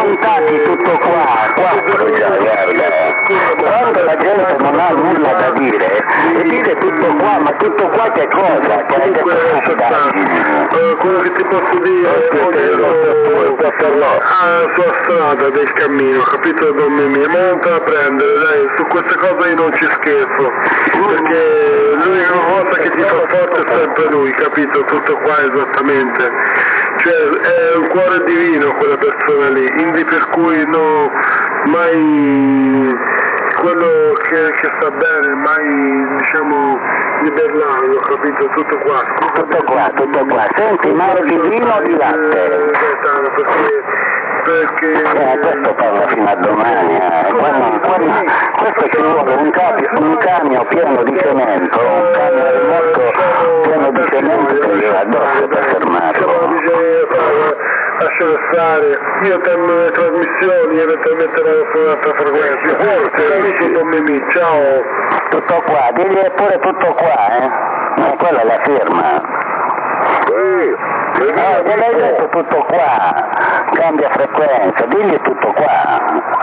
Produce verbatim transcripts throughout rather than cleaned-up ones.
argomentati tutto qua, quattro già, guarda. Quando la gente non ha nulla da dire, e dire tutto qua, ma tutto qua che cosa? Che hai detto stupidaggini. Quello che ti posso dire è che a sua strada del cammino, capito Donne mie, ma non te la prendere, dai, su queste cose io non ci scherzo, perché l'unica cosa che ti fa forte è sempre lui, capito? Tutto qua esattamente, cioè è un cuore divino quella persona lì, quindi per cui no, mai quello che, che sta bene, mai diciamo liberarlo, capito? Tutto qua. Tutto qua, tutto qua. Senti, mare di vino o di latte? Perché, perché... Eh, questo parla fino a domani, eh. Quando, quando, questo ci vuole un, capi, un camion pieno di cemento, un camion rimorco pieno di cemento che gli va addosso per fermarlo. Lascialo stare, io termino le trasmissioni e eventualmente vado su un'altra frequenza. Forse, amici con Mimì, ciao. Tutto qua, digli pure tutto qua, eh? Ma quella è la firma. Sì, eh, te l'hai detto tutto qua, cambia frequenza, digli tutto qua.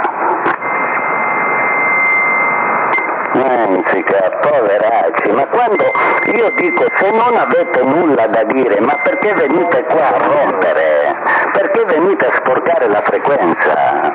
Menzica, poveracci, ma quando io dico se non avete nulla da dire, ma perché venite qua a rompere? Perché venite a sporcare la frequenza?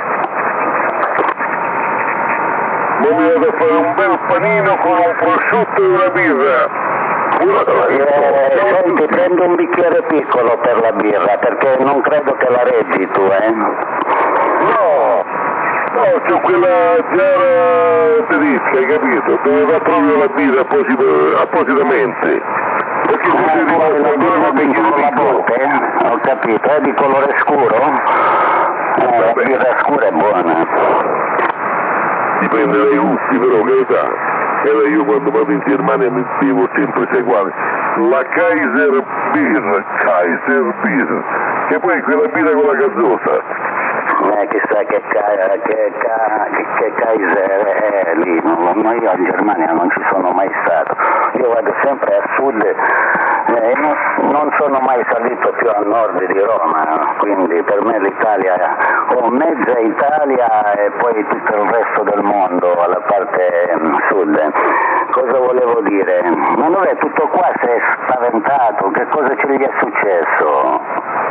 Ma mi vado a fare un bel panino con un prosciutto e una birra. Eh, senti, prendo un bicchiere piccolo per la birra, perché non credo che la reggi tu, eh? No! No, c'ho quella giara perizia, hai capito? Dove va proprio la birra apposito, appositamente. Perché ah, tu sei rimasto la birra un di con la botte, eh? Ho capito, è di colore scuro? Eh, la birra scura è buona. Dipende dai gusti però, verità. E io quando vado in Germania mi bevo sempre sei uguali. La Kaiser Beer, Kaiser Beer, che poi è quella birra con la gazzosa. Eh, chissà che, ca- che, ca- che, che Kaiser è lì, no, no, io in Germania non ci sono mai stato, io vado sempre a sud e non, non sono mai salito più a nord di Roma, quindi per me l'Italia, ho mezza Italia e poi tutto il resto del mondo alla parte sud. Cosa volevo dire? Ma non è tutto qua, sei spaventato, che cosa ci gli è successo?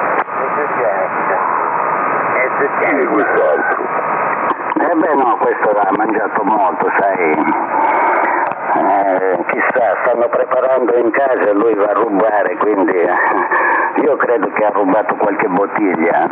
Chi è quest'altro? Eh beh no, questo l'ha mangiato molto, sai. Eh, chissà, stanno preparando in casa e lui va a rubare, quindi eh, io credo che ha rubato qualche bottiglia.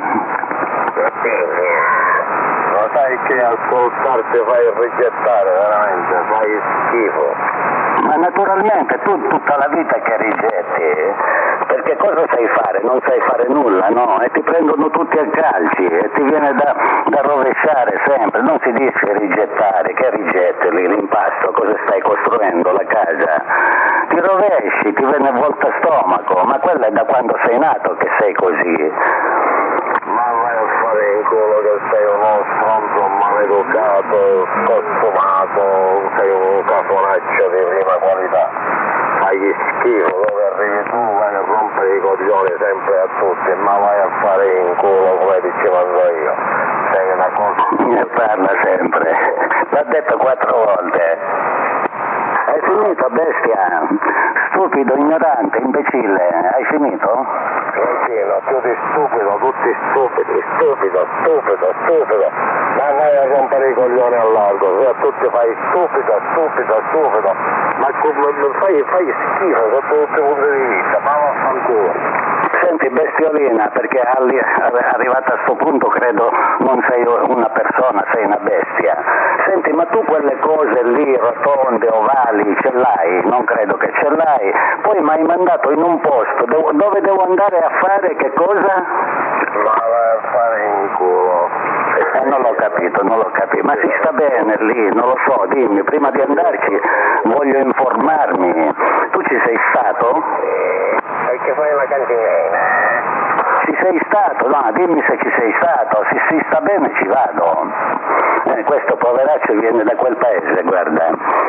Lo sai che ascoltarti fai rigettare, veramente, fai schifo. Ma naturalmente tu tutta la vita che rigetti, perché cosa sai fare? Non sai fare nulla, no? E ti prendono tutti a calci e ti viene da, da rovesciare sempre, non si dice rigettare, che rigetti lì l'impasto, cosa stai costruendo, la casa? Ti rovesci, ti viene volta stomaco, ma quello è da quando sei nato che sei così. Ma vai a fare in culo che sei uno stronzo maleducato, costumato, sei un cafonaccio di prima qualità. Fai schifo, dove arrivi tu vai a rompere i coglioni sempre a tutti, ma vai a fare in culo come ti mando io. Sei una cosa... Ne parla sempre, l'ha detto quattro volte. Hai finito, bestia? Stupido, ignorante, imbecille, hai finito? Tranquillo, tutti stupido, tutti stupidi, stupido, stupido, stupido. Ma vai a rompere i coglioni al largo, se a tutti fai stupido, stupido, stupido. Ma fai, fai schifo sotto tutti i punti di vista, ma vaffanculo. Senti bestiolina, perché arrivata a sto punto credo non sei una persona, sei una bestia. Senti, ma tu quelle cose lì, rotonde, ovali, ce l'hai? Non credo che ce l'hai. Poi mi hai mandato in un posto dove devo andare a fare che cosa? Ma vai a fare in culo. Eh, non l'ho capito, non l'ho capito, ma si sta bene lì, non lo so, dimmi, prima di andarci voglio informarmi. Tu ci sei stato? Perché fai la cantinina? Ci sei stato? No, dimmi se ci sei stato, se si sta bene ci vado. Eh, questo poveraccio viene da quel paese, guarda.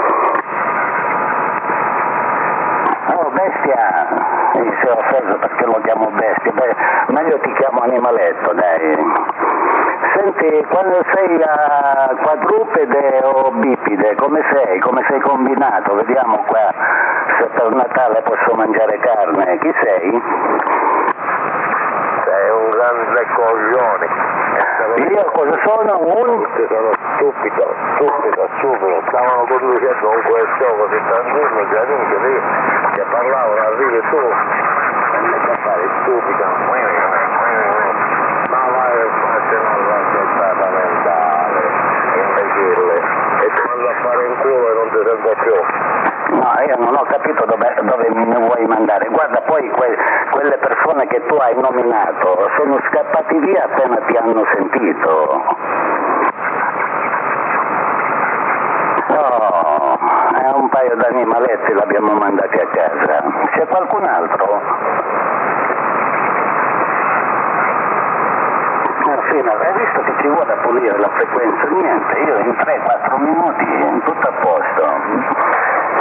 Oh, bestia! Mi si è offeso perché lo chiamo bestia, beh, ma io ti chiamo animaletto, dai. Senti, Senti, quando sei a quadrupede o bipede, come sei? Come sei combinato? Vediamo qua se per Natale posso mangiare carne. Chi sei? Sei un grande coglione. Io cosa sono? Un... Sono stupido, stupido, stupido. Stavano conducendo con quel gioco di tranquillo, gli amici lì che parlavano, arrivi tu. E a fare stupido. Ma vai a farti una raccontata mentale, imbecille. E ti mando a fare in culo e non ti sento più. No, io non ho capito dove, dove mi vuoi mandare. Guarda, poi que, quelle persone che tu hai nominato sono scappati via appena ti hanno sentito. Oh, è un paio di animaletti l'abbiamo mandati a casa. C'è qualcun altro? Fino, hai visto che ci vuole a pulire la frequenza? Niente, io in tre quattro minuti tutto a posto.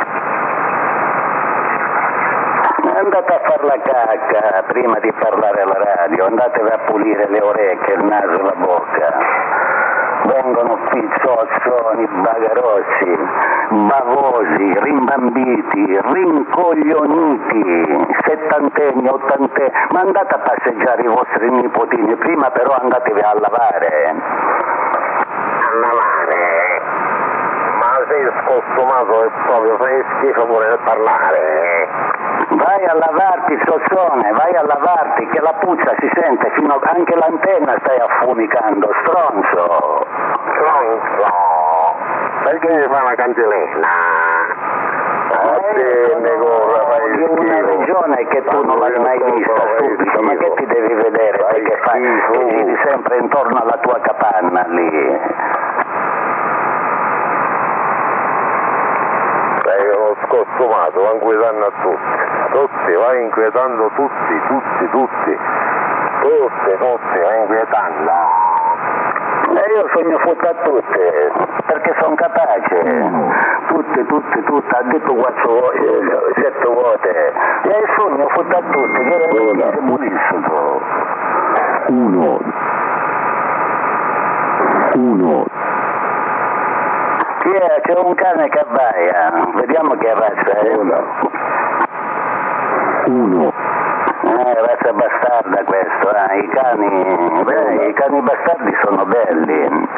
Andate a far la cacca prima di parlare alla radio, andatevi a pulire le orecchie, il naso e la bocca. Vengono qui zozzoni, bagarozzi, bavosi, rimbambiti, rincoglioniti, settantenni, ottantenni, ma andate a passeggiare i vostri nipotini, prima però andatevi a lavare. A lavare? Ma sei scostumato e proprio fai schifo pure nel parlare. Vai a lavarti, zozzone, vai a lavarti, che la puzza si sente fino a... anche l'antenna stai affumicando, stronzo. Stronzo? Perché mi fa una cantilena? Eh, di una regione che tu non l'hai mai vista, stupido, ma che ti devi vedere? Perché fai, giri sempre intorno alla tua capanna lì. Sei uno scostumato, va inquietando a tutti. Tutti, vai inquietando tutti, tutti, tutti. Tutti, tutti, vai inquietando. E io sogno fotto a tutte, perché sono capace. Tutte, tutte, tutte, ha detto quattro, eh, sette volte. E sogno fotto a tutte, che era un buonissimo. Uno. Uno. Chi è? C'è un cane che abbaia. Vediamo che razza è. Uno. Uno. Eh, razza bastarda questo, eh. I cani, beh, i cani bastardi sono belli.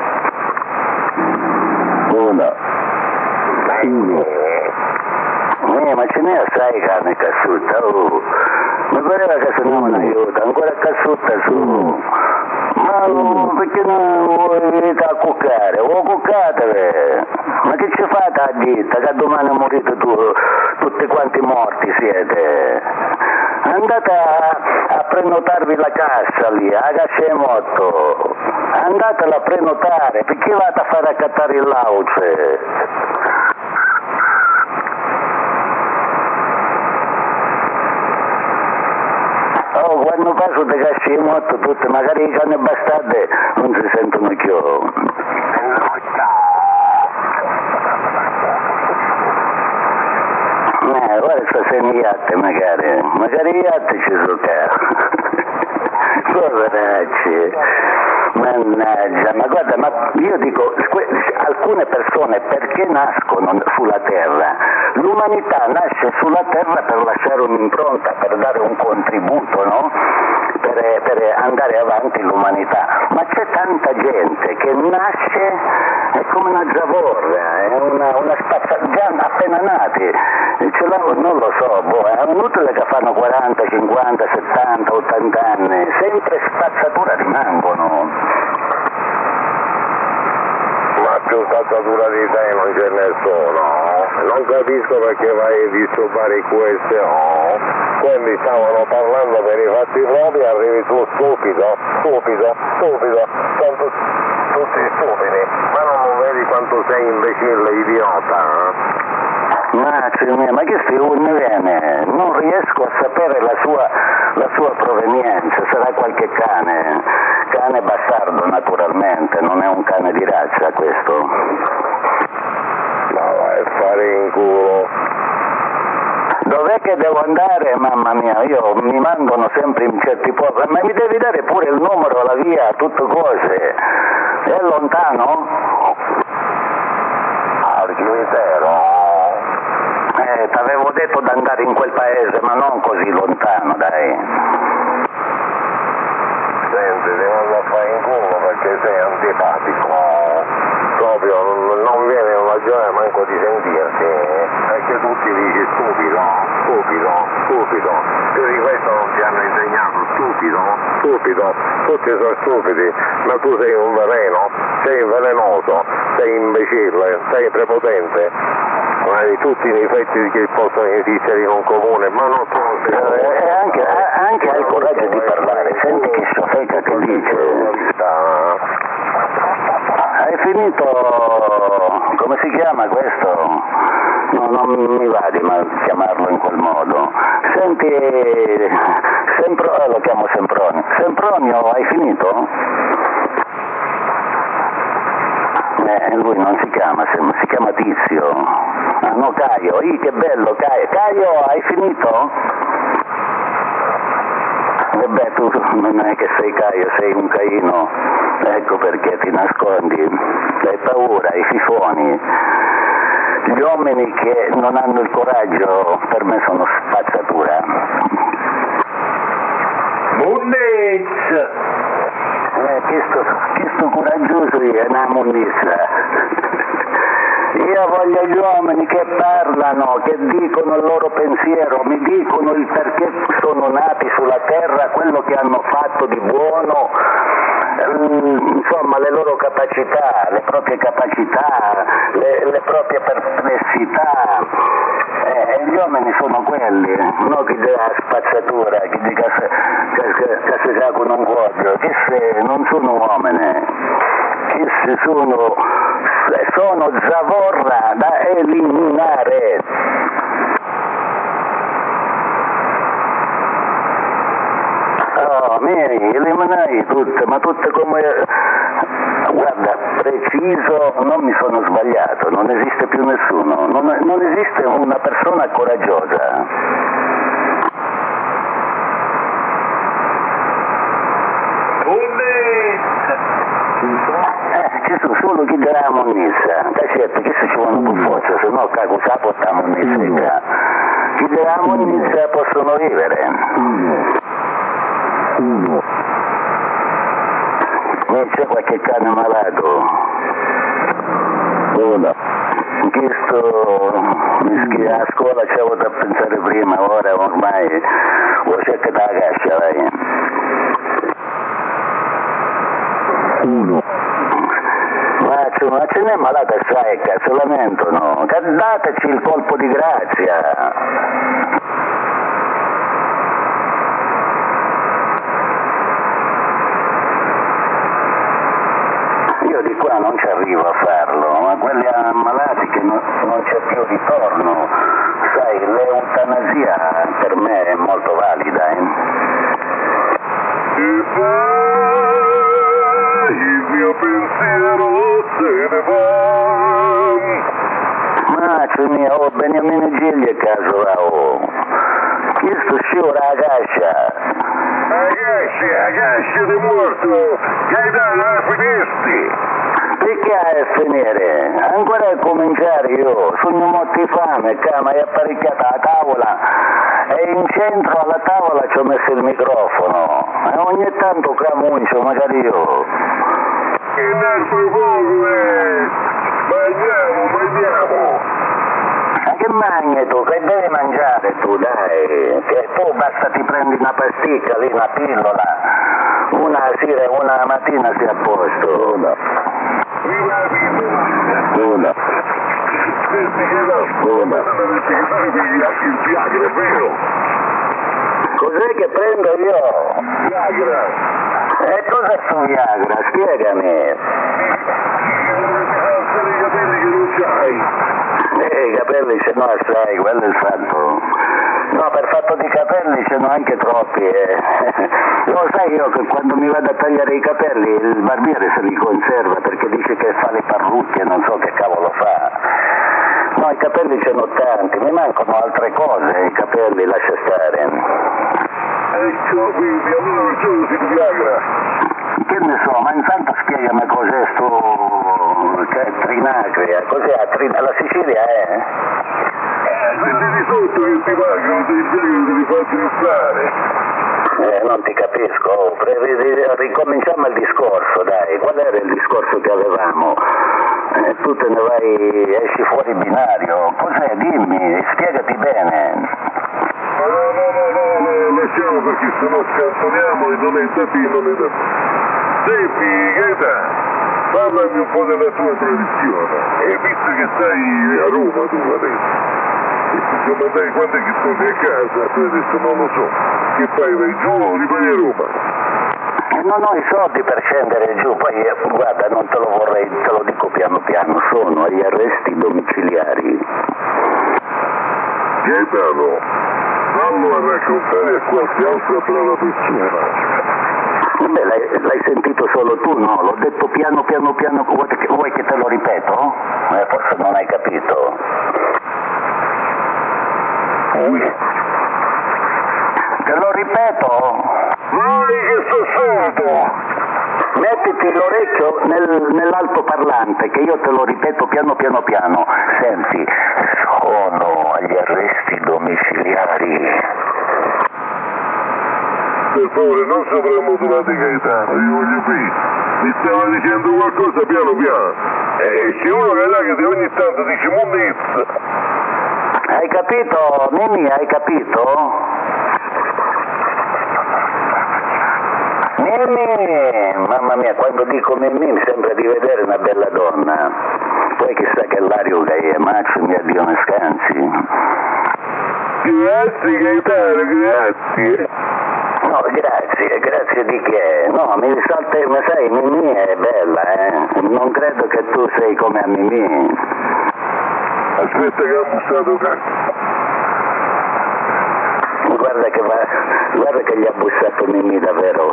Uno. Uno. Eh, ma ce n'è assai carne cassuta, oh. Mi pareva che se non aiuta, ancora cassuta su. Ma oh, perché non venite a cuccare? O cuccatevi! Ma che ci fate a ditta che domani morite tu, tutti quanti morti siete? Andate a, a prenotarvi la cassa lì, a Cascemotto. Andatela a prenotare, perché vate a fare accattare il lauce? Oh, quando passo di Cascemotto tutte, magari i cani bastardi non si sentono più. Eh, guarda sta seniatte magari, magari iatte ci sono poveracci, mannaggia, ma guarda, ma io dico, alcune persone perché nascono sulla terra? L'umanità nasce sulla terra per lasciare un'impronta, per dare un contributo, no? Per, per andare avanti l'umanità, ma c'è tanta gente che nasce, è come una zavorra, è una, una spazzatura, già appena nati, ce l'ho, non lo so, boh, è inutile che fanno quaranta, cinquanta, settanta, ottanta anni, sempre spazzatura rimangono. Ma più spazzatura di te non ce ne sono. Non capisco perché vai a disturbare queste, oh. Quelli stavano parlando per i fatti propri, arrivi tu stupido, stupido, stupido, sono tu, tutti stupidi, ma non vedi quanto sei imbecille, idiota, eh? Ma, ma che sti urne viene? Non riesco a sapere la sua, la sua provenienza, sarà qualche cane, cane bastardo naturalmente, non è un cane di razza questo. Ma vai a fare in culo. dov'è che devo andare? Mamma mia, io mi mandano sempre in certi posti, ma mi devi dare pure il numero, la via, tutte cose. È lontano? Al cimitero? Eh, t'avevo detto di andare in quel paese, ma non così lontano, dai. Senti, ti mando a fare in culo perché sei antipatico. Proprio non, non viene una gioia manco di sentirti, perché tutti dici stupido, stupido, stupido, più di questo non ti hanno insegnato, stupido, stupido, tutti sono stupidi, ma tu sei un veleno, sei velenoso, sei imbecille, sei prepotente, hai tutti i difetti che possono esistere in un comune, ma non tu non sei eh, e anche, anche hai il coraggio di parlare, senti che sciofeca che dice. Hai finito, come si chiama questo? No, non mi va di chiamarlo in quel modo. Senti, Sempro, eh, lo chiamo Sempronio. Sempronio, hai finito? Eh, lui non si chiama, si chiama Tizio. Ah no, Caio, Ih, che bello, Caio. Caio, hai finito? E beh, tu non è che sei Caio, sei un Caino, ecco perché ti nascondi, hai paura, hai fifoni. Gli uomini che non hanno il coraggio per me sono spazzatura. Munnizza! Eh, questo, questo coraggioso è una munnizza. Io voglio gli uomini che parlano, che dicono il loro pensiero, mi dicono il perché sono nati sulla terra, quello che hanno fatto di buono, insomma le loro capacità, le proprie capacità, le, le proprie perplessità. Eh, e gli uomini sono quelli, non chi dà spazzatura, chi dica che, che, che si sa con un cuoio, che se non sono uomini, che se sono, sono zavorra da eliminare. Oh, miei, eliminai tutte, ma tutte come... Guarda, preciso, non mi sono sbagliato, non esiste più nessuno, non, non esiste una persona coraggiosa. Eh, ci sono solo chi darà monnezza, da certo, che se ci vuole un forza, se no cago sa porta monnezza. Chi darà monnezza possono vivere. Uno. C'è qualche cane malato? Una. Questo mischi a scuola c'avevo da pensare prima, ora ormai lo cerca da caccia, vai. Uno. Ma, ma ce n'è malata assai, cazzo, lamentano. Dateci il colpo di grazia. Io di qua non ci arrivo a farlo, ma quelli ammalati che non, non c'è più ritorno, sai, l'eutanasia per me è molto valida. Eh? E vai, il mio pensiero se ne va. Maccio mio, oh, Beniamino Gigli è caso là, oh. Questo sciora la cascia. Ragazzi, ragazzi di morto, che da finisci? Perché a finire? Ancora a cominciare io, sogno motti fame, cama è apparecchiata la tavola e in centro alla tavola ci ho messo il microfono e ogni tanto camuncio magari io. Che nastro povere, mangiamo, mangiamo. Ma che mangi tu? Che devi mangiare tu, dai? Che tu basta ti prendi una pasticca lì, una pillola, una sera e una mattina sei a posto. Una. Viva la vita! Una. Senti che la scuola deve pensare il Viagra, è vero? Cos'è che prendo io? Viagra! E cos'è su Viagra? Spiegami. Alzare i capelli che non c'hai! Eh, i capelli ce n'ho assai, quello è il fatto. No, per fatto di capelli ce n'ho anche troppi. Eh. Lo sai io che quando mi vado a tagliare i capelli il barbiere se li conserva perché dice che fa le parrucche, non so che cavolo fa. No, i capelli ce n'ho tanti, mi mancano altre cose, i capelli lascia stare. Ecco, quindi allora perciò si Viagra. Che ne so, ma intanto spiegami cos'è sto che Trinacria, cos'è Trin... la Sicilia è? Eh, quelli di sotto che ti pagano dei Viagra che li fanno stare. Eh, non ti capisco, oh, ricominciamo il discorso, dai, qual era il discorso che avevamo? Eh, tu te ne vai, esci fuori binario, cos'è? Dimmi, spiegati bene. No, no, no, no, no, lasciamo perché se no scantoniamo e non è da te, non è da te. Senti, Gaeta, parlami un po' della tua tradizione, e visto che stai a Roma tu adesso, insomma dai, quando è che torni a casa? Tu adesso non lo so, che fai, vai giù o rimani a Roma? Non ho i soldi per scendere giù, poi eh, guarda, non te lo vorrei, te lo dico piano piano, sono agli arresti domiciliari. Gaetano, fallo a raccontare a qualche altra brava persona. Beh, l'hai, l'hai sentito solo tu, no? L'ho detto piano piano piano, vuoi che, vuoi che te lo ripeto? Eh, forse non hai capito. Ui. Te lo ripeto? Vai che sto sordo! Mettiti l'orecchio nel, nell'altoparlante che io te lo ripeto piano piano piano. Senti, sono agli arresti domiciliari. Per favore, non soprammodulate Gaetano, io voglio qui. Mi stava dicendo qualcosa piano piano. E c'è uno che è là che ogni tanto dice monnezza. Hai capito, Mimì, hai capito? Mimì, mamma mia, quando dico Mimì mi sembra di vedere una bella donna. Poi chissà che l'aria che è, maccio mia Dio ne scansi. Grazie Gaetano, grazie. No, grazie, grazie di che? No, mi salta, ma sai, Mimì è bella, eh? Non credo che tu sei come a Mimì. Aspetta che ha bussato cazzo. Guarda che va, guarda che gli ha bussato Mimì davvero.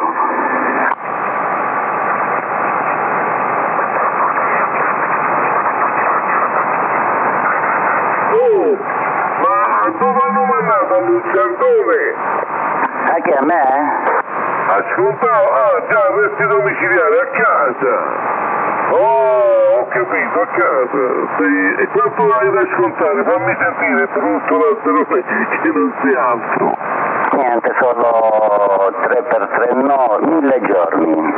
Oh, ma dove hanno mandato a Luciardone? Anche a me? Ascoltavo, ah già, arresti domiciliari a casa. Oh, ho capito, a casa. Sei... E quanto hai da ascoltare? Fammi sentire, brutto l'alterone che non sia altro. Niente, solo tre per tre, no, mille giorni.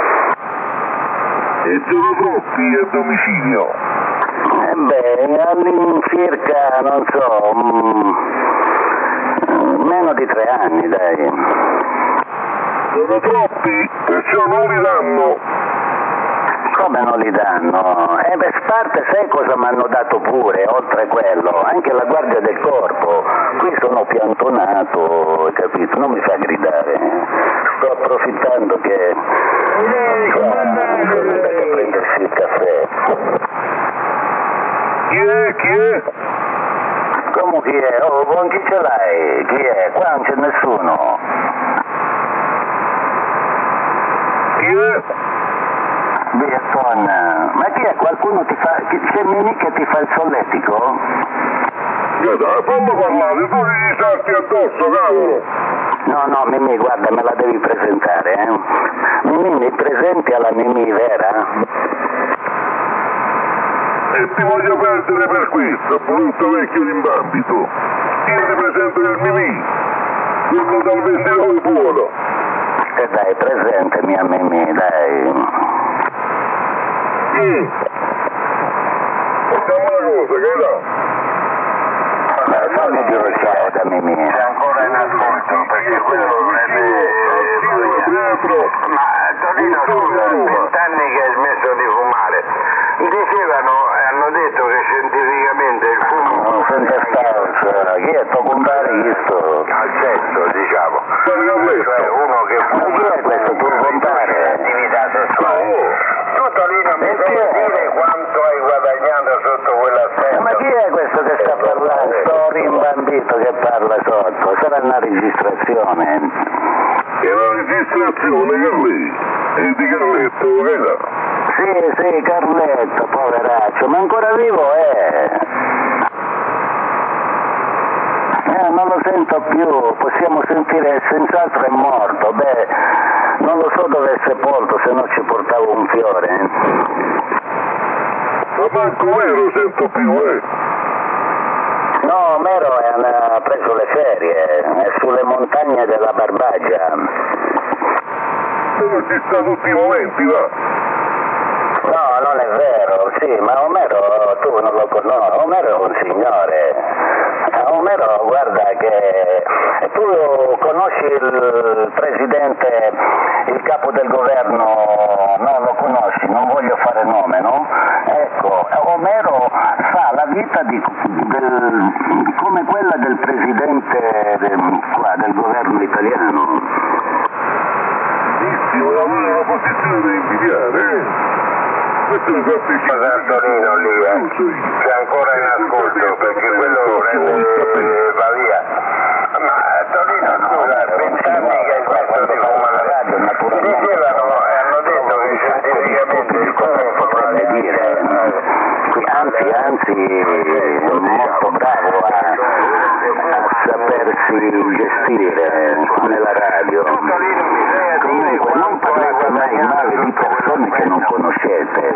E sono troppi a domicilio? Eh beh, all'incirca, non so, mm, meno di tre anni, dai. Sono troppi, perciò non li danno. Come non li danno? Eh beh, parte sai cosa mi hanno dato pure, oltre quello? Anche la guardia del corpo. Qui sono piantonato, capito? Non mi fa gridare. Sto approfittando che... Andate a prendersi il caffè. Chi è? Chi è? Come chi è? Oh, con chi ce l'hai? Chi è? Qua non c'è nessuno. Chi è? Biaton, ma chi è? Qualcuno ti fa... C'è Mimì che ti fa il solletico? Guarda, fammi parlare, tu gli salti addosso, cavolo! No, no, Mimì, guarda, me la devi presentare, eh? Mimì, mi presenti alla Mimì vera? E ti voglio perdere per questo, brutto vecchio rimbambito. Io ti presento il Mimì, quello dal vestito buono. E dai, presentami a Mimì, dai. Mm. Facciamo una cosa, che no? Fammi dire ciao da Mimì. È ancora in ascolto perché quello dovrebbe... Ma Tonino, scusa, vent'anni che hai smesso di fumare. Dicevano, hanno detto che scientificamente il fumo... Non sento stare, chi è tuo compare questo? Al sesso, diciamo. Cioè uno che fuma... Ma chi è questo tuo compare? Attività sessuale. Tu Tonino mi devi dire quanto hai guadagnato sotto quell'aspetto. Ma chi è questo che sta parlando? Sto rimbambito che parla sotto, sarà una registrazione. È una registrazione, Carlì. E di Carletto, veda? Sì, sì, Carletto, poveraccio, ma ancora vivo è? Eh, non lo sento più, possiamo sentire, senz'altro è morto, beh, non lo so dove è sepolto, se no ci portavo un fiore. Ma manco io lo sento più, eh! No, Mero ha preso le ferie, è sulle montagne della Barbagia. Dove ci sta tutti i momenti, va? No, non è vero, sì, ma Omero tu non lo conosci, Omero è un signore. Omero, guarda che tu conosci il presidente, il capo del governo, no, lo conosci, non voglio fare nome, no? Ecco, Omero fa la vita di, del, come quella del presidente del, qua, del governo italiano. Benissimo, lavora una posizione da invidiare, eh? Questo è Scusa Antonino lì, eh, c'è ancora in ascolto perché quello prende, va via. Ma Antonino, scusa, vent'anni che hai smesso di fumare. Dicevano, hanno detto che scientificamente il come potrebbe dire, anzi, anzi, molto bravo a, a sapersi gestire nella radio. Comunque non parlate mai male di persone che non conoscete.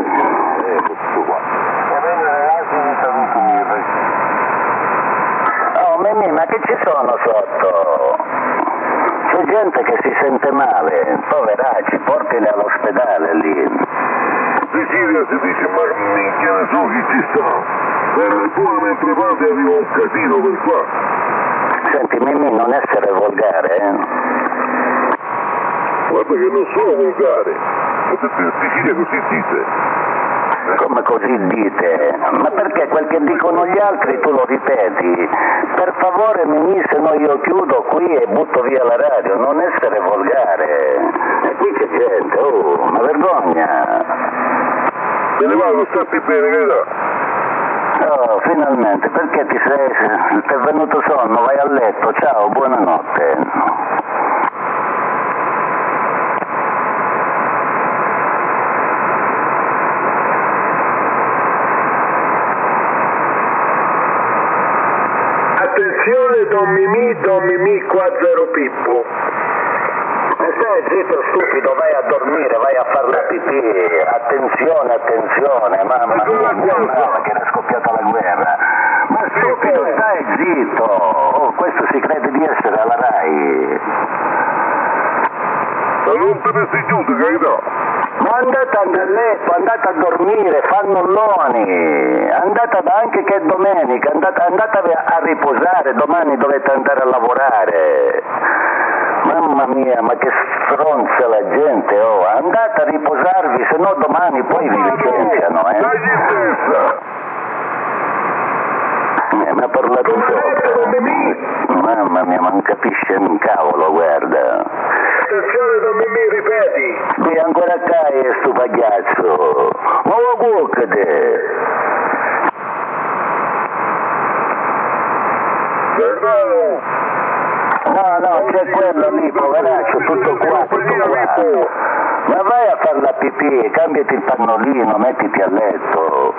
Oh Mimì, ma che ci sono sotto? C'è gente che si sente male, poveracci, portili all'ospedale lì. Sicilia si dice, ma minchia ne so chi ci sta. Per pure mentre parli arriva un casino per qua. Senti Mimì, non essere volgare, eh? Guarda che non sono volgare. In Sicilia così dite. Come così dite? Ma perché quel che dicono gli altri tu lo ripeti? Per favore Mimì, se no io chiudo qui e butto via la radio, non essere volgare. E qui c'è gente, oh, ma vergogna. Me ne vado, sappi bene che là. Oh, finalmente, perché ti sei, ti è venuto sonno, vai a letto, ciao, buonanotte. Attenzione Don Mimì, Don Mimì, qua zero Pippo. E stai zitto stupido, vai a dormire, vai a far la pipì, attenzione, attenzione, mamma mia, mamma che era scoppiata la guerra. Ma stupido, stai zitto, oh, questo si crede di essere alla Rai. Ma non te ne sei giunto, che no? Ma andate a letto, andate a dormire, fannulloni, andate anche che è domenica, andate, andate a riposare, domani dovete andare a lavorare. Mamma mia, ma che stronza la gente, oh, andate a riposarvi, se no domani poi vi licenziano, eh. Dai in testa! Eh, mi ha parlato sopra. Mamma mia, ma non capisce un cavolo, guarda. Attenzione Don Mimì, ripeti. Qui ancora cae sto pagliaccio. Ma lo cuccate. Perdone. No, no, c'è quello lì, poveraccio, tutto qua, tutto qua. Ma vai a fare la pipì, cambiati il pannolino, mettiti a letto.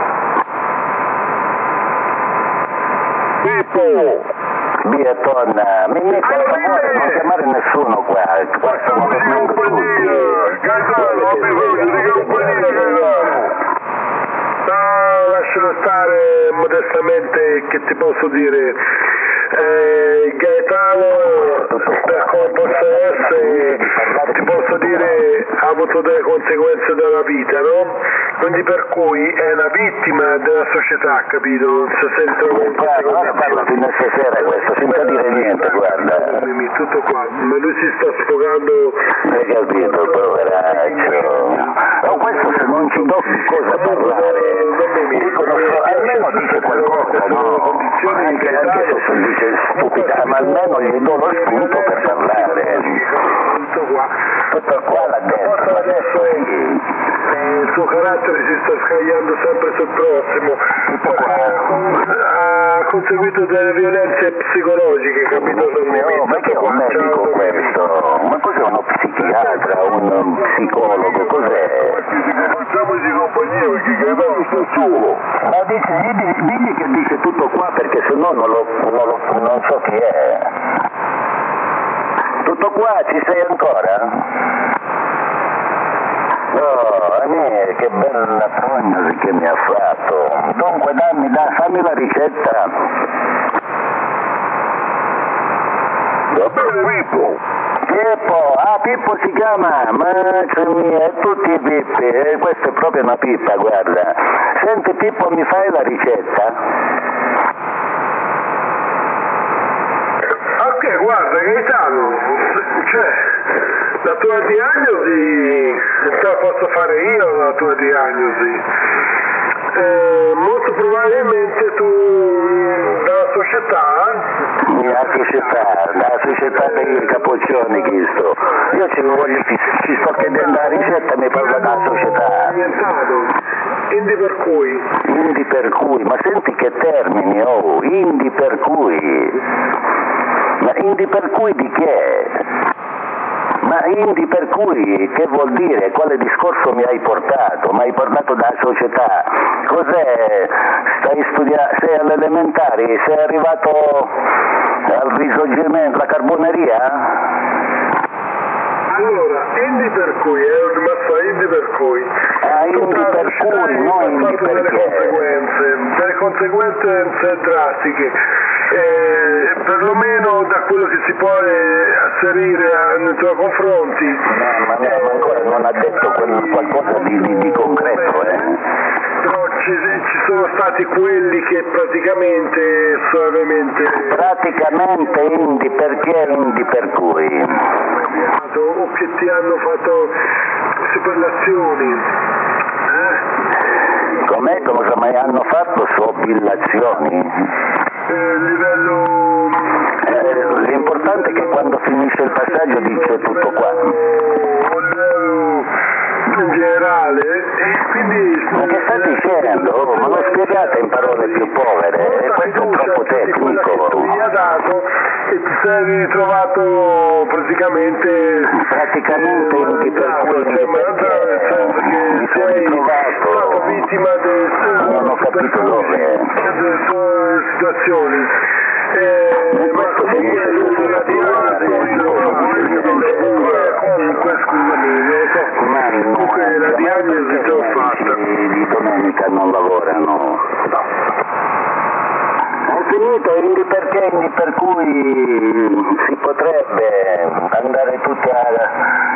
Pippo! Via tonna, mi metti per favore, non chiamare nessuno qua, qua stiamo dormendo tutti. Gaetano, ho bisogno di compagnia, Gaetano! No, lascialo stare modestamente, che ti posso dire. Eh, Gaetano, per come possa essere, ti posso dire, ha avuto delle conseguenze della vita, no? Quindi per cui è una vittima della società, capito? Non si sentono Guarda, ora parla fino a stasera questo, senza dire niente, guarda. Tutto qua, ma lui si sta sfogando. Hai capito, poveraccio. Oh, questo se non ci do cosa parlare, dicono, almeno dice qualcosa, no? Anche, anche se si dice stupida, ma almeno gli do lo spunto per parlare. Tutto qua. Tutto qua l'ha detto, adesso sì. Il suo carattere si sta scagliando sempre sul prossimo. Tutto qua. Ha conseguito delle violenze psicologiche, capito? No, ma che è un medico questo? Ma cos'è uno psichiatra, un psicologo, cos'è? Facciamoci compagnia perché Gaetano sta da solo. Ma dice, digli, digli che dice tutto qua perché se no non, lo, non, lo, non so chi è. Tutto qua, ci sei ancora? Oh, Aniele, che bella prognosi che mi ha fatto. Dunque dammi, dai, fammi la ricetta. Va bene, Pippo. Pippo, ah Pippo si chiama, macchia mia, tutti i Pippi, eh, questa è proprio una pippa, guarda. Senti Pippo, mi fai la ricetta? Ok, guarda Gaetano, cioè, la tua diagnosi, te la posso fare io la tua diagnosi. Eh, molto probabilmente tu dalla società La società, la società dei capoccioni Cristo. Io ci, voglio, ci, ci sto chiedendo la ricetta, mi parla della società. Indi per cui Indi per cui, ma senti che termini, oh, indi per cui. Ma indi per cui di che? Ma indi per cui che vuol dire? Quale discorso mi hai portato? Mi hai portato dalla società? Cos'è? Stai studiando? Sei alle elementari? Sei arrivato al risorgimento, la carboneria? Allora, indi per cui, ero rimasto a indi per cui. Ah, indi per cui, non indi delle perché. conseguenze, delle conseguenze drastiche. Eh, perlomeno da quello che si può eh, asserire a, nei tuoi confronti. No, ma, no, ma ancora non ha detto quel, qualcosa di, di, di concreto, eh? Però ci, ci sono stati quelli che praticamente suavemente Praticamente indi perché, indi per cui. o che ti hanno fatto superlazioni. Eh? Com'è, cosa mai hanno fatto sobillazioni? Eh, livello Eh, l'importante è che quando finisce il passaggio dice tutto qua. o livello in generale e quindi Ma che sta dicendo? Oh, ma lo spiegate in parole più povere, e questo è troppo tecnico. mi ha dato e ti sei ritrovato praticamente Praticamente indi per cui, indi perché mi sono ritrovato, stato vittima delle non ho capito dove. sue situazioni. Eh, ma comunque la comunque scusami, non lo so. Comunque la diagnosi te l'ho fatta. Di domenica non lavorano. Ho finito, indi perché, indi per cui si potrebbe andare tutti a...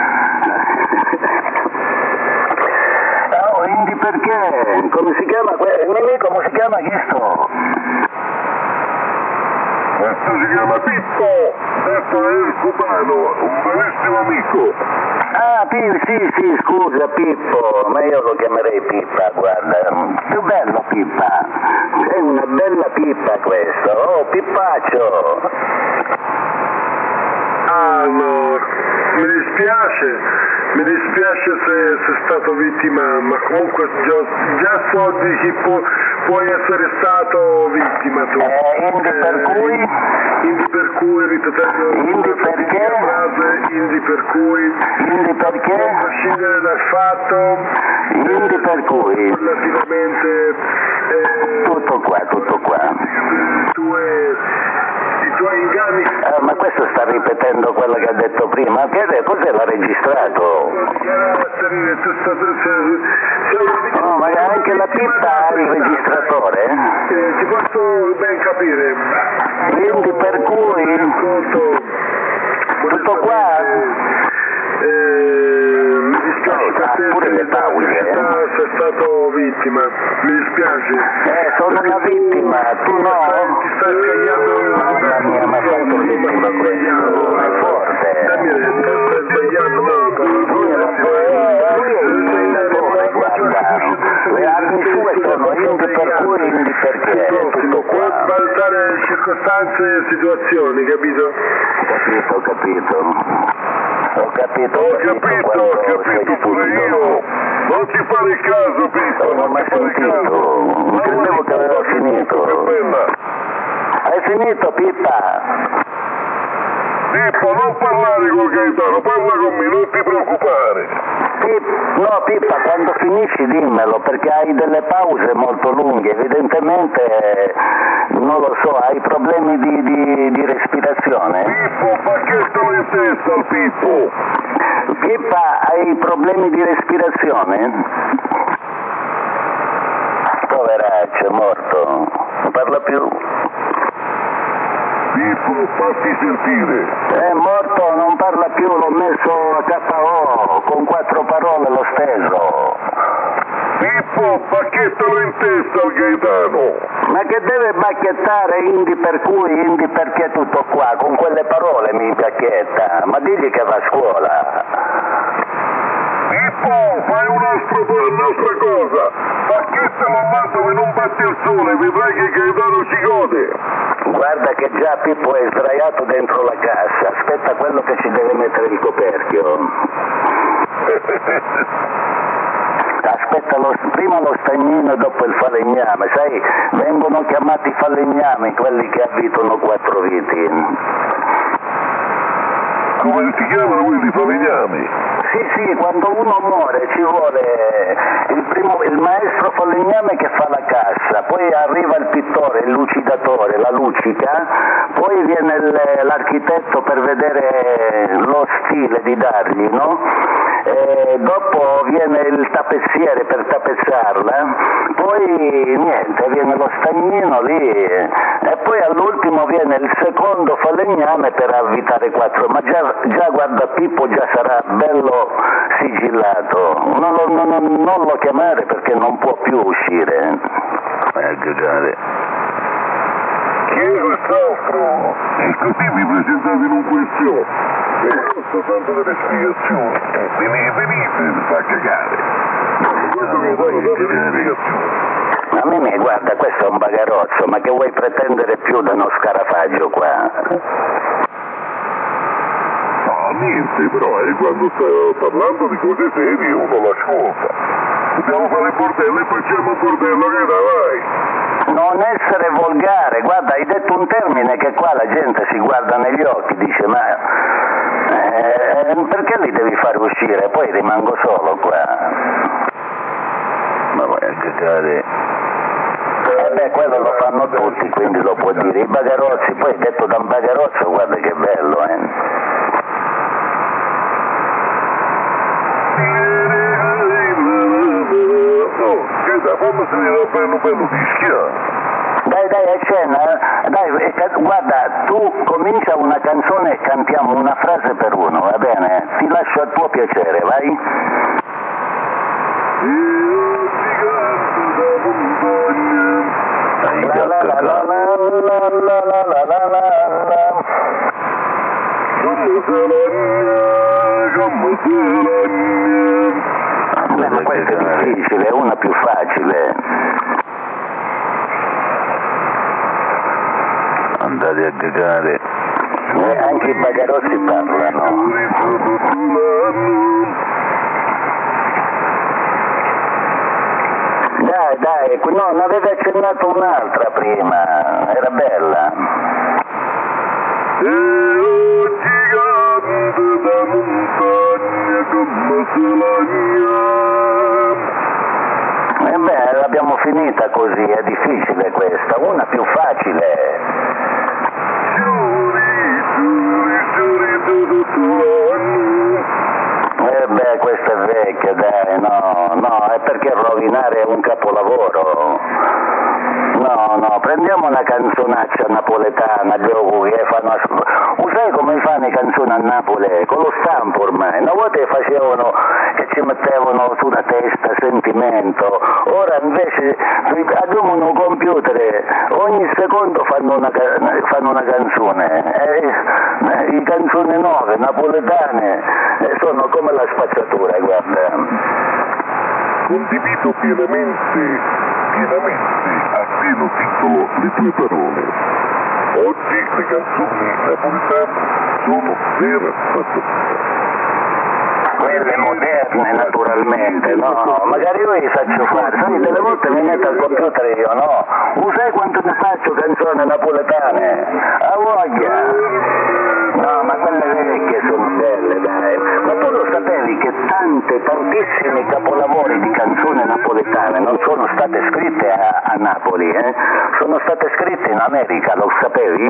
Oh, indi perché? Come si chiama? Il nemico come si chiama questo? Questo si chiama Pippo, questo è il cubano, un bellissimo amico. Ah, Pippo, sì, sì, scusa Pippo, ma io lo chiamerei Pippa, guarda, più bello Pippa, è una bella Pippa questo, oh Pippaccio. Ah no, mi dispiace, mi dispiace se sei stato vittima, ma comunque già, già so di chi può, puoi essere stato vittima tu. Eh, indi per cui? Indi per cui, ripetendo Indi perché? la frase, indi per cui, Indi perché? a prescindere dal fatto, Indi per cui? relativamente eh, Tutto qua, tutto qua. le tue, i tuoi inganni. Eh, ma questo sta ripetendo quello che ha detto prima, che cos'è l'ha registrato? No, ma anche la Pippa ha il registratore? Eh, ti posso ben capire. Quindi per cui Ascolto, tutto qua? Eh, mi dispiace per te pure le paure, che eh? sei stato vittima, mi dispiace. Eh, sono una vittima, tu no? Ti stai sbagliando. Mamma mia, ma quanto vittima questo, è forte. Dammi retta, stai sbagliando molto. Lui è inventatore, guarda, le armi sue sono indi per cui, indi perché, tutto Puoi qua. valutare circostanze e situazioni, capito? Capito, ho capito. Ho capito, Ho capito, ho capito pure io. Non ti fare caso, Pippo, non non mi ti hai fare caso. sentito, credevo che avevo finito. Che bella. Hai finito, Pippa? Pippo, non parlare con Gaetano, parla con me, non ti preoccupare. Pip- no Pippa, quando finisci dimmelo, perché hai delle pause molto lunghe, evidentemente eh, non lo so, hai problemi di, di, di respirazione? Pippo, pacchettalo in testa al Pippo. Pippa, hai problemi di respirazione? Poveraccio, è morto, non parla più. Pippo, fatti sentire. È morto, non parla più, l'ho messo a K O, con quattro parole l'ho steso. Pippo, bacchettalo in testa al Gaetano. Ma che deve bacchettare indi per cui, indi perché tutto qua, con quelle parole mi bacchetta, ma digli che va a scuola. Pippo, fai un'altra, un'altra cosa. Bacchettalo là dove non batte il sole, vedrai che Gaetano ci gode. Guarda che già Pippo è sdraiato dentro la cassa, aspetta quello che ci deve mettere il coperchio. Aspetta lo, prima lo stagnino e dopo il falegname, sai, vengono chiamati falegnami quelli che abitano quattro viti. Come si chiamano quelli falegnami? Sì, sì, quando uno muore ci vuole il, primo, il maestro falegname che fa la cassa, poi arriva il pittore, il lucidatore, la lucica, poi viene il, l'architetto per vedere lo stile di dargli, no? E dopo viene il tappezziere per tappezzarla, poi niente, viene lo stagnino lì e poi all'ultimo viene il secondo falegname per avvitare quattro, ma già, già guarda Pippo già sarà bello sigillato, non lo, non, non lo chiamare perché non può più uscire. Vai a cagare. Chi è quest'altro? E così vi presentate in un questionario. E questo tanto delle spiegazioni. Venite, venite, fa cagare. Questo che fanno date delle spiegazioni. A me mi guarda, questo è un bagarozzo, ma che vuoi pretendere più da uno scarafaggio qua? No, niente, però è quando sta parlando di cose serie uno l'ascolta. Dobbiamo fare il bordello e facciamo il bordello, che da vai? Non essere volgare, guarda, hai detto un termine che qua la gente si guarda negli occhi, dice ma eh, perché li devi fare uscire? Poi rimango solo qua. Ma vai a cagare. Eh beh, quello lo fanno tutti, quindi lo può dire. I bagarozzi, poi detto da un bagarozzo, guarda che bello, eh. No, che da fammi sentire un bello bello fischia. Dai, dai, accenna, dai, guarda, tu comincia una canzone e cantiamo una frase per uno, va bene? Ti lascio a tuo piacere, vai? Io gigante da montagna. La la la la la la la la la la la. Come se la come se la Beh, ma questa è difficile, è una più facile. Andate a cagare. Eh, anche i bagarozzi parlano. Dai, dai, no, ne avevi accennato un'altra prima, era bella. Io gigante da montagna come se la E beh, l'abbiamo finita così, è difficile questa, una più facile. Giuri, giuri, giuri, tutto tuo. Eh beh, questa è vecchia, dai, no, no, è perché rovinare un capolavoro. No, no, prendiamo una canzonaccia napoletana, gioco che fanno a... Sai come fanno le canzoni a Napoli? Con lo stampo ormai. Una volta facevano che ci mettevano sulla testa sentimento, ora invece abbiamo un computer, ogni secondo fanno una, fanno una canzone. Eh, le canzoni nuove, napoletane, eh, sono come la spazzatura, guarda. Condivido pienamente, pienamente, a pieno titolo, le tue parole. Oggi le canzoni napoletane sono vera spazzatura. Quelle moderne naturalmente, no, magari io li faccio fare, sai, delle volte mi metto al computer io, no, sai quanto ne faccio canzoni napoletane? A voglia! No, ma quelle che tantissimi capolavori di canzoni napoletane non sono state scritte a, a Napoli, eh? Sono state scritte in America, lo sapevi?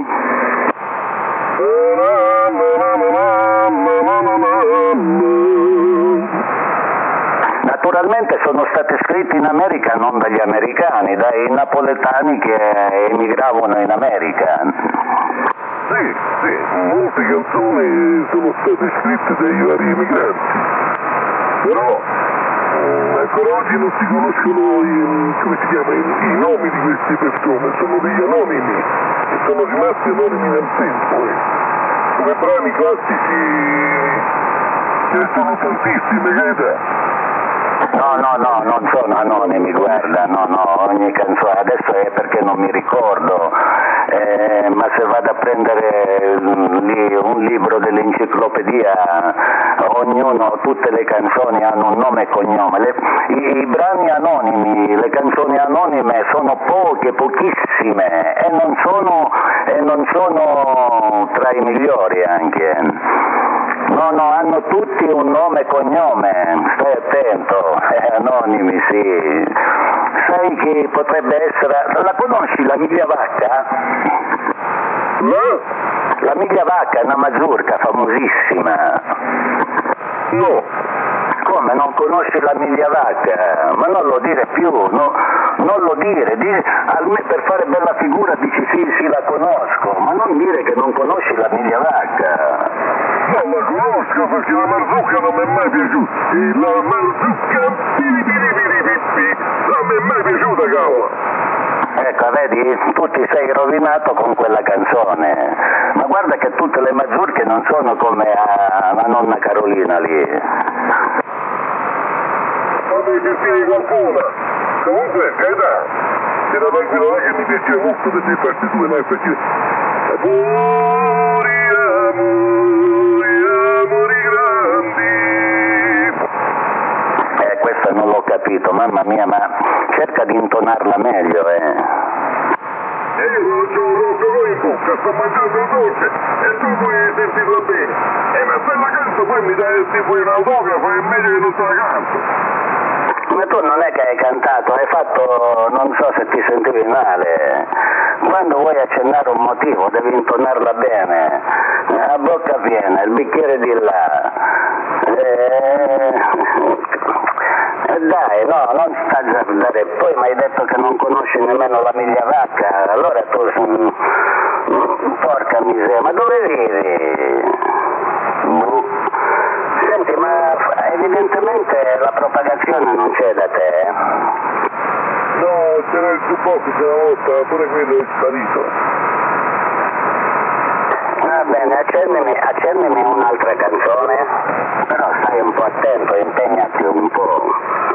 Naturalmente sono state scritte in America non dagli americani, dai napoletani che emigravano in America. Sì, sì, molte canzoni sono state scritte dai vari emigranti, però ancora oggi non si conoscono i, come si chiama, i, i nomi di queste persone, sono degli anonimi e sono rimasti anonimi nel tempo, eh. Come brani classici ce ne sono tantissime, capita? No, no, no, non sono anonimi, guarda, no, no, ogni canzone, adesso è perché non mi ricordo, eh, ma se vado a prendere lì un libro dell'enciclopedia, ognuno, tutte le canzoni hanno un nome e cognome, le, i, i brani anonimi, le canzoni anonime sono poche, pochissime, e non sono, e non sono tra i migliori anche. No, no, hanno tutti un nome e cognome, stai attento, eh, anonimi, sì. Sai chi potrebbe essere... La conosci, la Miglia Vacca? No? La Miglia Vacca è una mazurka famosissima. No. Come, non conosci la Miglia Vacca? Ma non lo dire più, no, non lo dire, dire almeno per fare bella figura dici sì, sì, la conosco, ma non dire che non conosci la Miglia Vacca. Non la conosco perché la marzucca non mi è mai piaciuta. E la marzucca, piripiripiripi, non mi è mai piaciuta, cavolo. Ecco, vedi, tu ti sei rovinato con quella canzone. Ma guarda che tutte le mazurche non sono come a, la nonna Carolina lì. Fammi sentire qualcuna. Comunque, Gaeta, c'era quella là che mi piaceva molto delle partiture, ma perché... Amori, amori, amori grandi. Eh, questa non l'ho capito, mamma mia, ma cerca di intonarla meglio, eh. E io c'ho un rotolo in bocca, sto mangiando il dolce, e tu puoi sentirla bene. E ma se la canto poi mi dai tipo un autografo, è meglio che non te la canto. Ma tu non è che hai cantato, hai fatto, non so se ti sentivi male. Quando vuoi accennare un motivo devi intonarla bene, a bocca piena, il bicchiere di là. Eh, dai, no, non sta a guardare, poi mi hai detto che non conosci nemmeno la Miglia Vacca, allora tu, porca miseria, ma dove vivi? Boh. Senti, ma evidentemente la propagazione non c'è da te. No, c'era il jukebox una volta, pure quello è sparito. Va bene, accendimi, accendimi un'altra canzone, però stai un po' attento, impegnati un po'.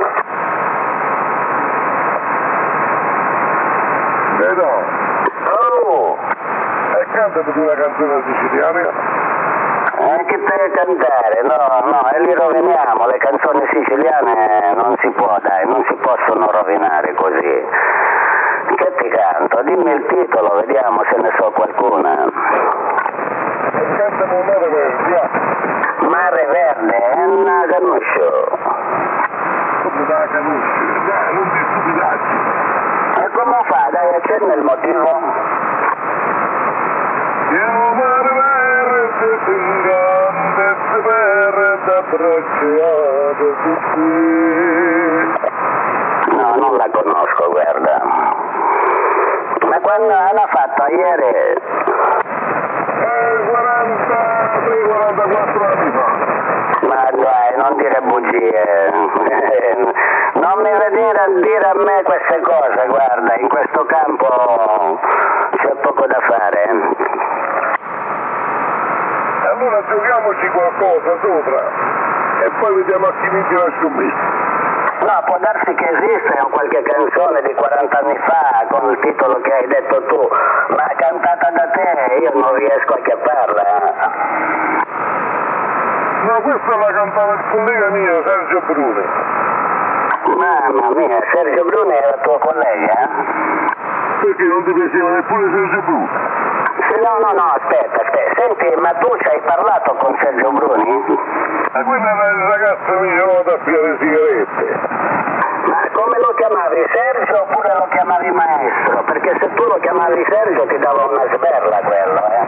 Eh no. Oh! E cantami una canzone siciliana. Eh, che te cantare? No, no, e li roviniamo, le canzoni siciliane non si può, dai, non si possono rovinare così. Che ti canto? Dimmi il titolo, vediamo se ne so qualcuna. E cantami un Mare Verde. Mare Verde, è una canuscio. Come da canuscio? Dai, non ti stupidacci. E come fa? Dai, accenna il motivo. Io mare verde singante se verde abbracciato su te. No, non la conosco, guarda. Ma quando l'ha fatta ieri? Eh, quarantatré quarantaquattro anni fa. Ma dai, non dire bugie. Non mi vedere a dire a me queste cose, guarda, in questo campo c'è poco da fare. Allora giochiamoci qualcosa sopra e poi vediamo a chi vince la scommessa. No, può darsi che esiste qualche canzone di quaranta anni fa con il titolo che hai detto tu, ma cantata da te io non riesco a chiapparla. No, questa la cantava il collega mio, Sergio Bruni. Mamma mia, Sergio Bruni era tuo collega? Perché non ti piaceva neppure Sergio Bruni? No, no, no, aspetta, aspetta. Senti, ma tu ci hai parlato con Sergio Bruni? Ma quello era il ragazzo mio, io vado a pigliare le sigarette. Ma come lo chiamavi, Sergio, oppure lo chiamavi maestro? Perché se tu lo chiamavi Sergio ti dava una sberla quello, eh?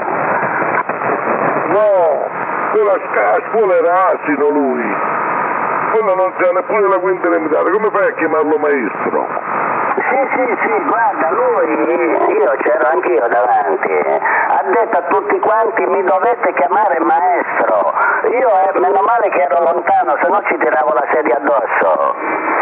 No, quello a, sca- a scuola era asino lui. Quello non c'ha neppure la quinta elementare, come fai a chiamarlo maestro? Sì, sì, sì, guarda, lui, io c'ero anch'io davanti, ha detto a tutti quanti mi dovete chiamare maestro. Io, eh, meno male che ero lontano, se no ci tiravo la sedia addosso.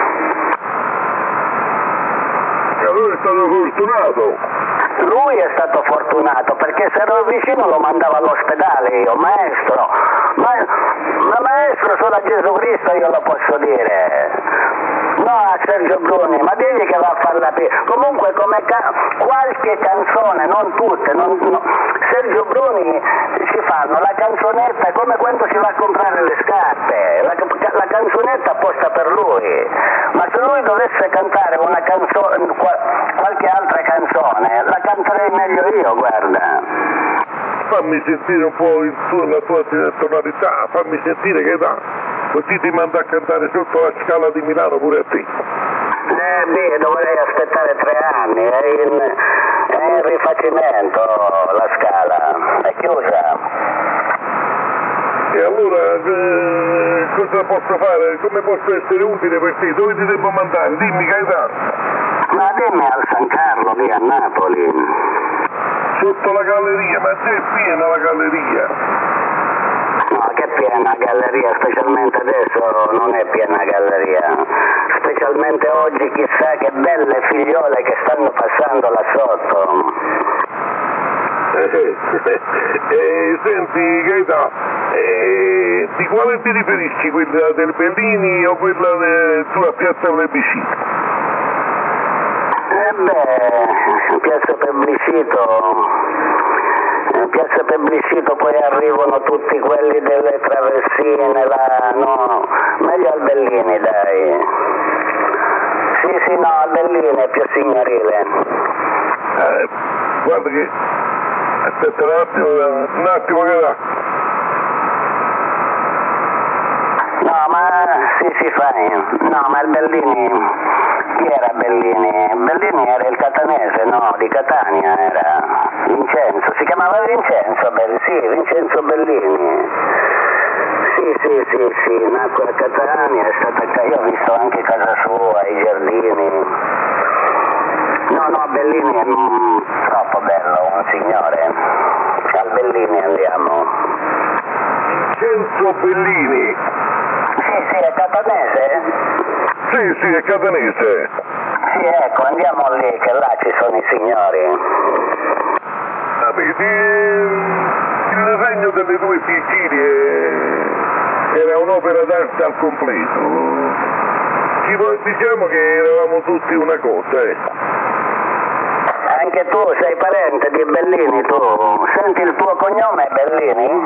E allora è stato fortunato. Lui è stato fortunato perché se ero vicino lo mandavo all'ospedale io, maestro, ma, ma maestro solo a Gesù Cristo io lo posso dire, no a Sergio Bruni, ma digli che va a fare la pista, comunque come ca- qualche canzone, non tutte, non, no. Sergio Bruni ci fanno la canzonetta come quando si va a comprare le scarpe, la, la canzonetta apposta per lui, ma se lui dovesse cantare una canzone, qualche altra canzone, la canterei meglio io, guarda. Fammi sentire un po' il tuo, la tua tonalità, fammi sentire che dà, così ti mando a cantare sotto la Scala di Milano pure a te. Eh beh, dovrei aspettare tre anni, è in, è in rifacimento la Scala, è chiusa. E allora eh, cosa posso fare? Come posso essere utile per te? Dove ti devo mandare? Dimmi Gaetano. Ma dimmi al San Carlo lì a Napoli. Sotto la galleria, ma c'è piena la galleria. No, che piena galleria, specialmente adesso non è piena galleria. Specialmente oggi chissà che belle figliole che stanno passando là sotto. Eh, eh, senti Gaetano, eh, di quale ti riferisci? Quella del Bellini o quella de, sulla piazza Plebiscito? Eh beh, piazza Plebiscito, piazza Plebiscito poi arrivano tutti quelli delle traversine, là, no, meglio al Bellini dai. Sì, sì, no, al Bellini è più signorile. Eh, guarda che, aspetta un attimo, un attimo che là. No, ma sì, sì, fai, no, ma il Bellini... Chi era Bellini? Bellini era il catanese, no, di Catania era Vincenzo, si chiamava Vincenzo, Bellini, sì, Vincenzo Bellini. Sì, sì, sì, sì, nacque a Catania, è stata, io ho visto anche casa sua, i giardini. No, no, Bellini è mm, troppo bello, un signore. Al Bellini andiamo. Vincenzo Bellini. Sì, sì, è catanese? Sì, sì, è catanese. Sì, ecco, andiamo lì, che là ci sono i signori. Ah, vedi, il regno delle due Sicilie era un'opera d'arte al completo. Ci, diciamo che eravamo tutti una cosa, eh. Anche tu sei parente di Bellini, tu? Senti, il tuo cognome è Bellini?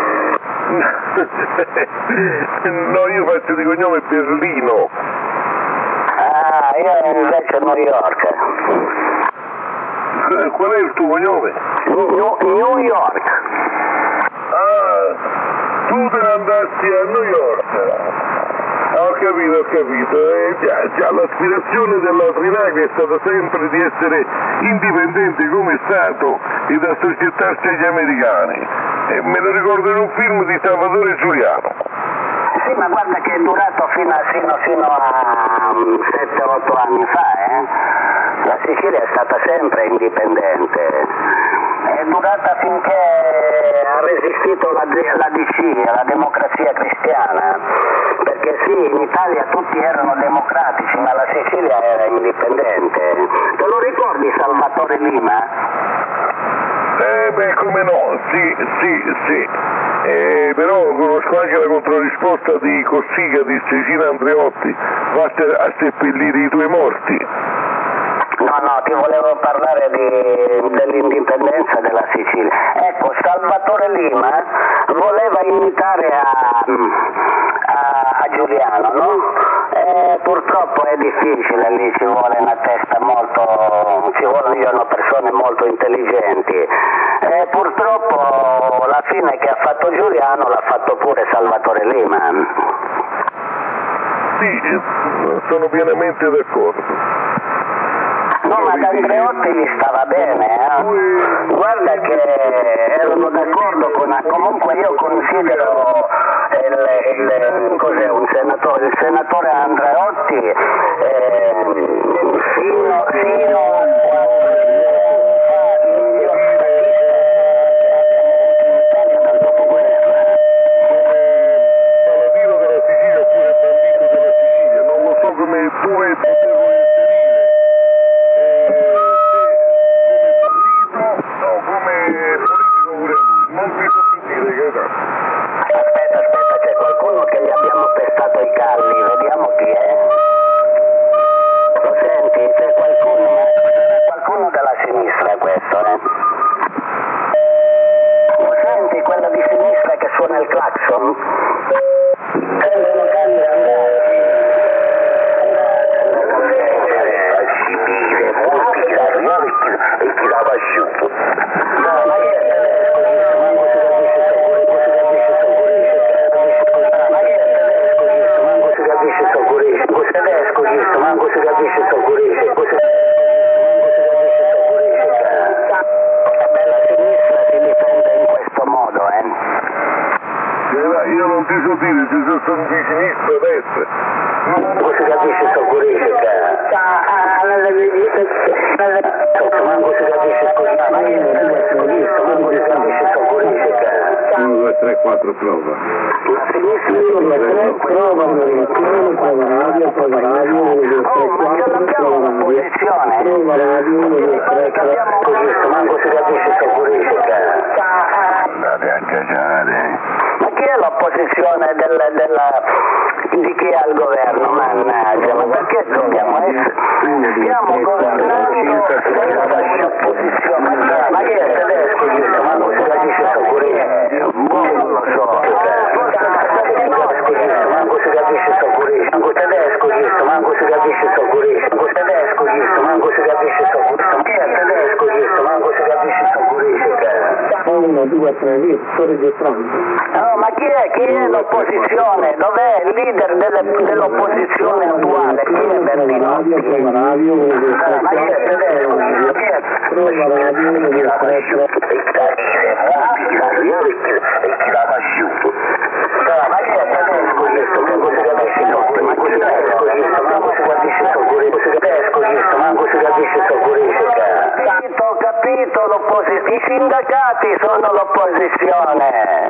No, io faccio di cognome Berlino. Ah, io invece New York. Qual è il tuo cognome? New, New York. Ah, tu te ne andasti a New York. Ho capito, ho capito. Eh, già, già l'aspirazione della Trinacria è stata sempre di essere indipendente come Stato ed assoggettarsi agli americani. E me lo ricordo in un film di Salvatore Giuliano. Sì, ma guarda che è durato fino a, fino, fino a sette otto anni fa, eh? La Sicilia è stata sempre indipendente. È durata finché ha resistito la, la D C, la democrazia cristiana. Perché sì, in Italia tutti erano democratici, ma la Sicilia era indipendente. Te lo ricordi Salvatore Lima? Eh beh, come no, sì, sì, sì. Eh, però conosco anche la controrisposta di Cossiga, di Cecina Andreotti, vatte a seppellire i tuoi morti. No, no, ti volevo parlare di, dell'indipendenza della Sicilia. Ecco, Salvatore Lima voleva imitare a, a, a Giuliano, no? E purtroppo è difficile, lì ci vuole una testa molto, ci vogliono persone molto intelligenti. E purtroppo la fine che ha fatto Giuliano l'ha fatto pure Salvatore Lima. Sì, sono pienamente d'accordo. No, ma ad Andreotti gli stava bene, eh? Guarda che erano d'accordo con... Comunque io considero il, il, cos'è, un senatore, il senatore Andreotti eh, fino, fino a come dove potevo inserire no, come politico pure non ti so più dire che aspetta, aspetta, c'è qualcuno che gli abbiamo pestato i calli, vediamo chi è. Lo senti? C'è qualcuno, ma sarà qualcuno della sinistra questo, eh? Lo senti quello di sinistra che suona il clacson? Prendono calli andare. E chi l'ha asciutto? No, ma che è tedesco, manco si capisce sto manco si capisce sto curisce, tedesco questo, manco si capisce sto curisce, e beh, la sinistra si difende in questo modo, eh? Io non ti so dire se sono di sinistra o destra. Manco si capisce sto curisce, manco si capisce sto curisce, ma che è tedesco questo, manco si capisce sto curisce, uno, due, tre, quattro, prova. la sinistra si difende prova l'orientazione, prova radio, prova radio, uno, due, tre, oh, ma che quattro, abbiamo prova radio, un'opposizione? prova radio, uno, due, tre, quattro. Questo, manco si capisce sto curisce, Andate a cagare. ma chi è l'opposizione del, della, di chi è al governo? Mannaggia, ma perché dobbiamo essere... Stiamo governando senza opposizione. Ma chi è, ma chi è tedesco questo? Manco si capisce sto curisce. Non lo so. Manco si capisce sto curisce. Manco tedesco questo, manco si capisce sto curisce. Manco tedesco questo, manco si capisce sto curisce. Ma chi è tedesco questo? Manco si capisce sto curisce. uno, due, tre, via, sto registrando. No, ma chi è? Chi è l'opposizione? Dov'è il leader delle, dell'opposizione attuale? Chi è Bertinotti? Prova radio, uno, due, tre, Ma chi è quattro, tedesco? prova Chi è? prova radio, uno, due, tre, tre. E chi l'ha asciutto? Ma chi è tedesco questo? Manco si capisce sto curisce. Ma chi è tedesco questo? Manco si capisce sto curisce. Tedesco questo, manco si capisce sto curisce. Capito, ho capito, l'opposizione. I sindacati sono l'opposizione.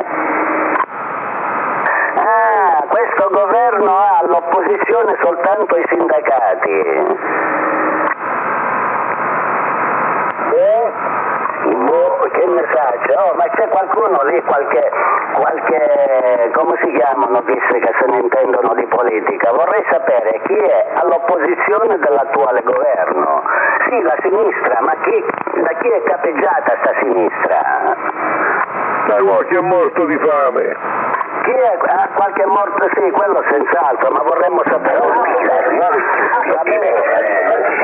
Ah, questo governo ha all'opposizione soltanto i sindacati. Boh, che messaggio? Oh, ma c'è qualcuno lì, qualche, qualche, come si chiamano questi che se ne intendono di politica? Vorrei sapere chi è all'opposizione dell'attuale governo. Sì, la sinistra, ma chi, da chi è capeggiata sta sinistra? Da qualche morto di fame. Chi è? Ah, qualche morto? Sì, quello senz'altro, ma vorremmo sapere. Va bene.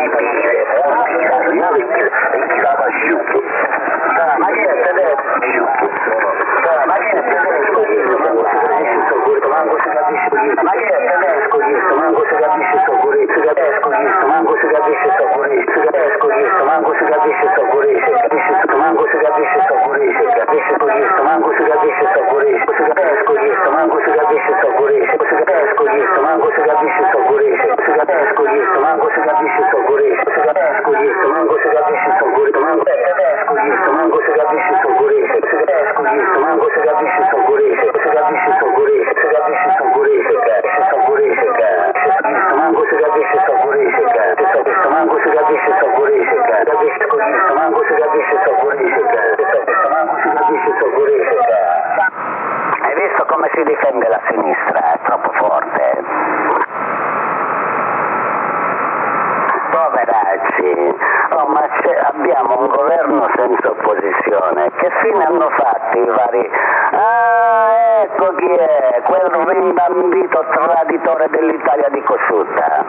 E chi l'ha asciutto? Ma chi è tedesco? Ma chi è tedesco questo? Manco si capisce sto curisce, manco si capisce questo. Ma chi è tedesco questo? Manco si capisce sto curisce, tedesco questo, manco si capisce sto curisce, tedesco questo, manco si capisce sto curisce, capisce sto, manco si capisce sto curisce, capisce questo, manco si capisce sto curisce, tedesco questo, manco si capisce sto curisce, tedesco questo, manco si capisce sto curisce, tedesco questo, manco si capisce sto curisce, tedesco questo, manco si capisce sto curisce, manco tedesco questo, manco si capisce sto curisce, tedesco questo, manco si capisce sto curisce, si capisce sto curisce, si capisce sto curisce, capisce sto curisce, capisce manco si capisce sto curisce, capisce questo, manco si capisce sto curisce, capisce questo, manco si capisce sto curisce, capisce questo, manco si capisce sto curisce. Hai visto come si difende la sinistra? È troppo forte. Poveracci, oh, ma abbiamo un governo senza opposizione. Che fine hanno fatto i vari... Ah, ecco chi è, quel rimbambito traditore dell'Italia di Cossutta.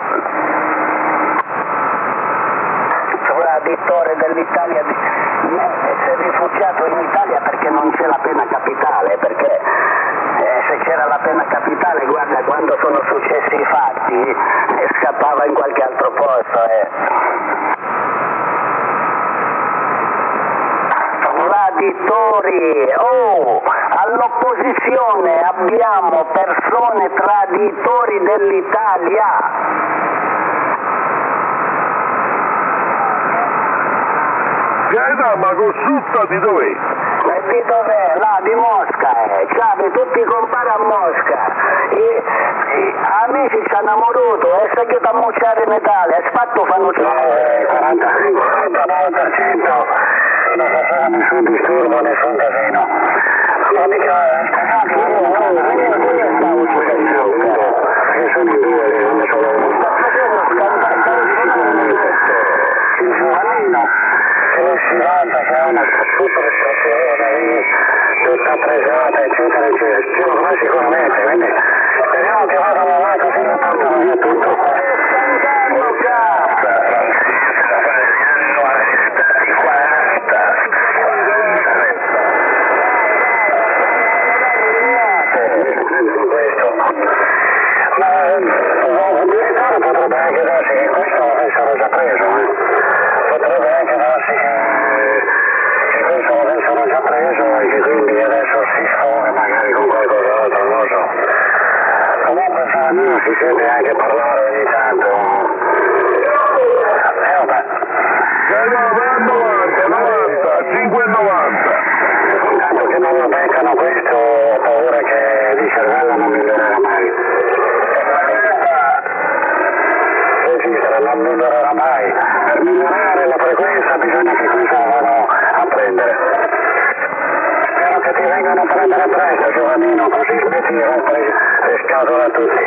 Traditore dell'Italia di... Si è rifugiato in Italia perché non c'è la pena capitale, perché eh, se c'era la pena capitale capitale, guarda quando sono successi i fatti, scappava in qualche altro posto. Eh. Traditori, oh, all'opposizione abbiamo persone traditori dell'Italia. Gaeta, ma Cossutta di dov'è? E di dov'è? Là, di Mosca, eh. C'ave tutti i compari a Mosca. I, i amici ci hanno amoruto e si è chiuso a mucciare in Italia, e sfatto fanno eh, quarantacinque quarantanove per cento. Non c'è nessun disturbo, nessun casino. Ma mica, qui sta uccidendo. Io sono in due, non sono uno. Sta facendo scandalo, Giovannino, che non si vanta, che ha una super stazione lì, tutta presata, eccetera, eccetera. Io sicuramente, quindi speriamo che vadano avanti così non portano via tutto. Scandalo, cazzo! Potrebbe anche darsi che questo l'avessero già preso, eh? Potrebbe anche darsi che, che questo l'avessero già preso e che quindi adesso si sfoga magari con qualcos'altro, non lo so. Comunque Giovannino si sente anche parlare ogni tanto. E eh, vabbè. novanta, novanta, cinque e novanta. Intanto che non lo beccano questo, ho paura che di cervello non migliorerà mai. Non migliorerà mai. Per migliorare la frequenza bisogna che questo lo vadano a prendere. Spero che ti vengano a prendere presto, Giovannino, così smetti di rompere le scatole a tutti.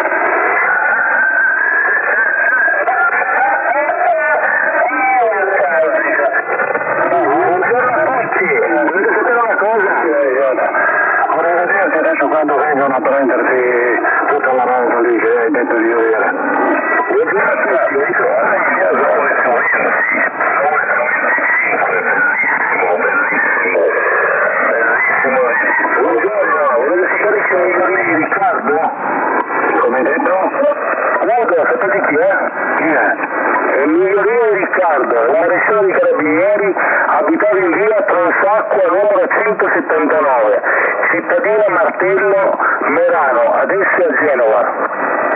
Buongiorno a tutti, volete sapere una cosa? Vorrei vederti adesso quando vengono a prenderti tutta la roba lì che hai detto di avere. Riccardo? Come hai detto? Guarda, sapete chi è? Chi è? È il migliorino Riccardo, la maresciallo dei carabinieri, abitava in via Tronsacqua numero centosettantanove, cittadina Martello, Merano, adesso a Genova.